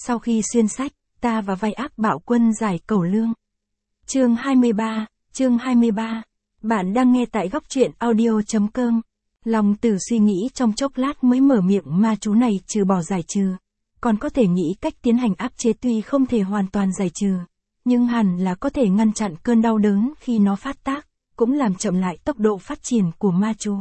Sau khi xuyên sách, ta và vai ác bạo quân giải cẩu lương. Chương 23. Bạn đang nghe tại góc truyện audio.com. Lòng Tử suy nghĩ trong chốc lát mới mở miệng, ma chú này trừ bỏ giải trừ, còn có thể nghĩ cách tiến hành áp chế, tuy không thể hoàn toàn giải trừ, nhưng hẳn là có thể ngăn chặn cơn đau đớn khi nó phát tác, cũng làm chậm lại tốc độ phát triển của ma chú.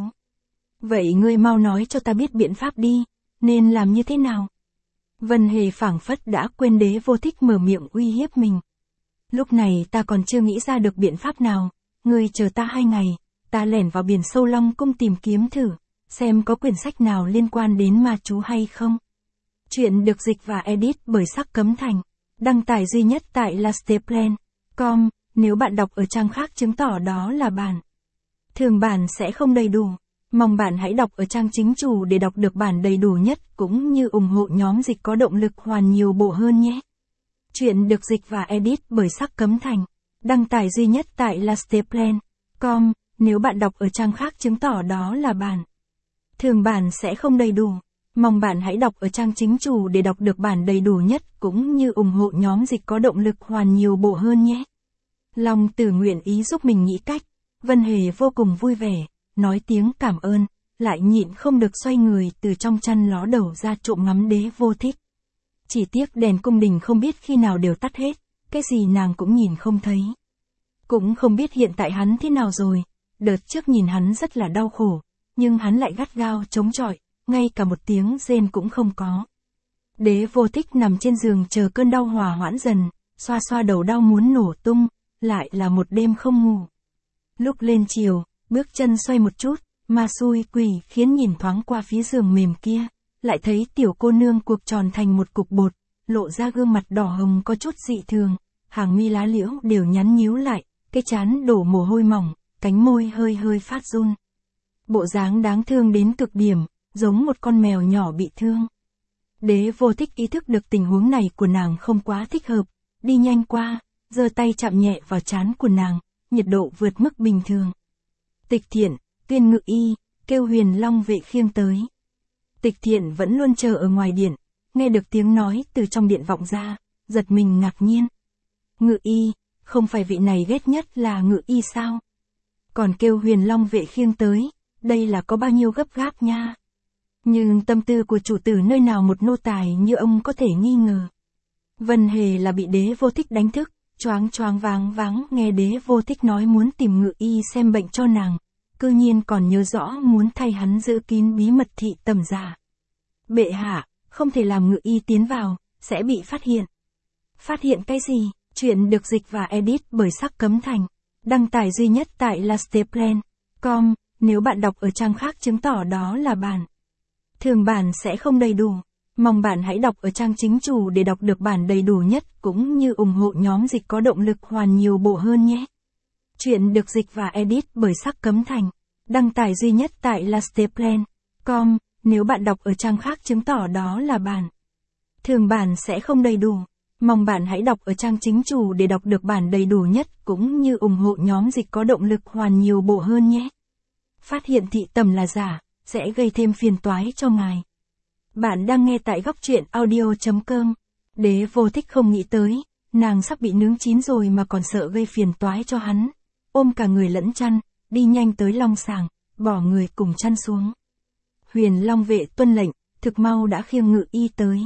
Vậy ngươi mau nói cho ta biết biện pháp đi, nên làm như thế nào? Vân Hề phảng phất đã quên Đế Vô Thích mở miệng uy hiếp mình. Lúc này ta còn chưa nghĩ ra được biện pháp nào, ngươi chờ ta 2 ngày, ta lẻn vào biển sâu Long Cung tìm kiếm thử, xem có quyển sách nào liên quan đến ma chú hay không. Chuyện được dịch và edit bởi Sắc Cấm Thành, đăng tải duy nhất tại lasteplan.com, nếu bạn đọc ở trang khác chứng tỏ đó là bản thường bản sẽ không đầy đủ. Mong bạn hãy đọc ở trang chính chủ để đọc được bản đầy đủ nhất, cũng như ủng hộ nhóm dịch có động lực hoàn nhiều bộ hơn nhé. Chuyện được dịch và edit bởi Sắc Cấm Thành, đăng tải duy nhất tại lasteplan.com, nếu bạn đọc ở trang khác chứng tỏ đó là bản thường bản sẽ không đầy đủ. Mong bạn hãy đọc ở trang chính chủ để đọc được bản đầy đủ nhất, cũng như ủng hộ nhóm dịch có động lực hoàn nhiều bộ hơn nhé. Long Tử nguyện ý giúp mình nghĩ cách. Vân Hề vô cùng vui vẻ, nói tiếng cảm ơn, lại nhịn không được xoay người từ trong chăn ló đầu ra trộm ngắm Đế Vô Thích. Chỉ tiếc đèn cung đình không biết khi nào đều tắt hết, cái gì nàng cũng nhìn không thấy. Cũng không biết hiện tại hắn thế nào rồi, đợt trước nhìn hắn rất là đau khổ, nhưng hắn lại gắt gao chống chọi, ngay cả một tiếng rên cũng không có. Đế Vô Thích nằm trên giường chờ cơn đau hòa hoãn dần, xoa xoa đầu đau muốn nổ tung, lại là một đêm không ngủ. Lúc lên chiều, bước chân xoay một chút, ma xui quỷ khiến nhìn thoáng qua phía giường mềm kia, lại thấy tiểu cô nương cuộc tròn thành một cục bột, lộ ra gương mặt đỏ hồng có chút dị thường, hàng mi lá liễu đều nhắn nhíu lại, cái trán đổ mồ hôi mỏng, cánh môi hơi hơi phát run. Bộ dáng đáng thương đến cực điểm, giống một con mèo nhỏ bị thương. Đế Vô Thích ý thức được tình huống này của nàng không quá thích hợp, đi nhanh qua, giơ tay chạm nhẹ vào trán của nàng, nhiệt độ vượt mức bình thường. Tịch Thiện, Tuyên Ngự Y, kêu Huyền Long vệ khiêng tới. Tịch Thiện vẫn luôn chờ ở ngoài điện, nghe được tiếng nói từ trong điện vọng ra, giật mình ngạc nhiên. Ngự Y, không phải vị này ghét nhất là Ngự Y sao? Còn kêu Huyền Long vệ khiêng tới, đây là có bao nhiêu gấp gáp nha. Nhưng tâm tư của chủ tử nơi nào một nô tài như ông có thể nghi ngờ. Vân Hề là bị Đế Vô Thích đánh thức, choáng váng nghe Đế Vô Thích nói muốn tìm Ngự Y xem bệnh cho nàng, cư nhiên còn nhớ rõ muốn thay hắn giữ kín bí mật thị tầm giả. Bệ hạ, không thể làm Ngự Y tiến vào, sẽ bị phát hiện. Phát hiện cái gì? Chuyện được dịch và edit bởi Sắc Cấm Thành, đăng tải duy nhất tại lasteplan.com, nếu bạn đọc ở trang khác chứng tỏ đó là bản thường bản sẽ không đầy đủ. Mong bạn hãy đọc ở trang chính chủ để đọc được bản đầy đủ nhất, cũng như ủng hộ nhóm dịch có động lực hoàn nhiều bộ hơn nhé. Chuyện được dịch và edit bởi Sắc Cấm Thành, đăng tải duy nhất tại lasteplan.com, nếu bạn đọc ở trang khác chứng tỏ đó là bản thường bản sẽ không đầy đủ. Mong bạn hãy đọc ở trang chính chủ để đọc được bản đầy đủ nhất, cũng như ủng hộ nhóm dịch có động lực hoàn nhiều bộ hơn nhé. Phát hiện thị tầm là giả, sẽ gây thêm phiền toái cho ngài. Bạn đang nghe tại góc truyện audio.com. Đế Vô Thích không nghĩ tới, nàng sắp bị nướng chín rồi mà còn sợ gây phiền toái cho hắn. Ôm cả người lẫn chăn, đi nhanh tới Long Sàng, bỏ người cùng chăn xuống. Huyền Long vệ tuân lệnh, thực mau đã khiêng Ngự Y tới.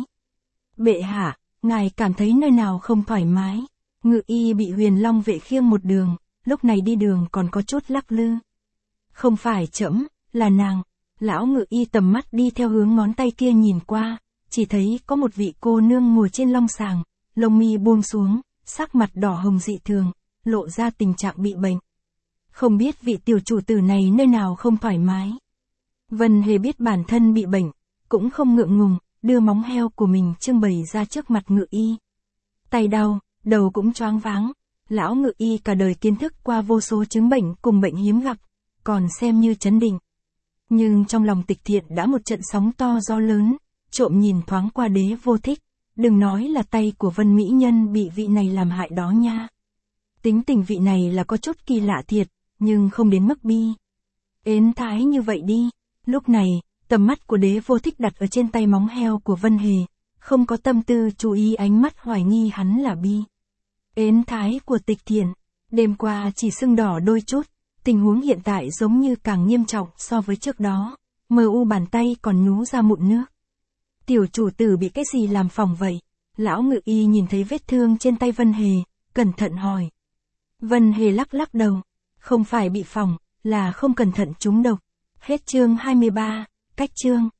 Bệ hạ, ngài cảm thấy nơi nào không thoải mái? Ngự Y bị Huyền Long vệ khiêng một đường, lúc này đi đường còn có chút lắc lư. Không phải trẫm, là nàng. Lão Ngự Y tầm mắt đi theo hướng ngón tay kia nhìn qua, chỉ thấy có một vị cô nương ngồi trên long sàng, lông mi buông xuống, sắc mặt đỏ hồng dị thường, lộ ra tình trạng bị bệnh. Không biết vị tiểu chủ tử này nơi nào không thoải mái. Vân Hề biết bản thân bị bệnh, cũng không ngượng ngùng, đưa móng heo của mình trưng bày ra trước mặt Ngự Y. Tay đau, đầu cũng choáng váng, lão Ngự Y cả đời kiến thức qua vô số chứng bệnh cùng bệnh hiếm gặp, còn xem như trấn định. Nhưng trong lòng Tịch Thiện đã một trận sóng to gió lớn, trộm nhìn thoáng qua Đế Vô Thích, đừng nói là tay của Vân Mỹ Nhân bị vị này làm hại đó nha. Tính tình vị này là có chút kỳ lạ thiệt, nhưng không đến mức bi ến thái như vậy đi. Lúc này, tầm mắt của Đế Vô Thích đặt ở trên tay móng heo của Vân Hề, không có tâm tư chú ý ánh mắt hoài nghi hắn là Bi. Ến thái của Tịch Thiện, đêm qua chỉ sưng đỏ đôi chút, tình huống hiện tại giống như càng nghiêm trọng so với trước đó, mờ u bàn tay còn nhú ra mụn nước. Tiểu chủ tử bị cái gì làm phỏng vậy? Lão ngự y nhìn thấy vết thương trên tay Vân Hề, cẩn thận hỏi. Vân Hề lắc lắc đầu, không phải bị phỏng, là không cẩn thận trúng độc. Hết chương 23, cách chương.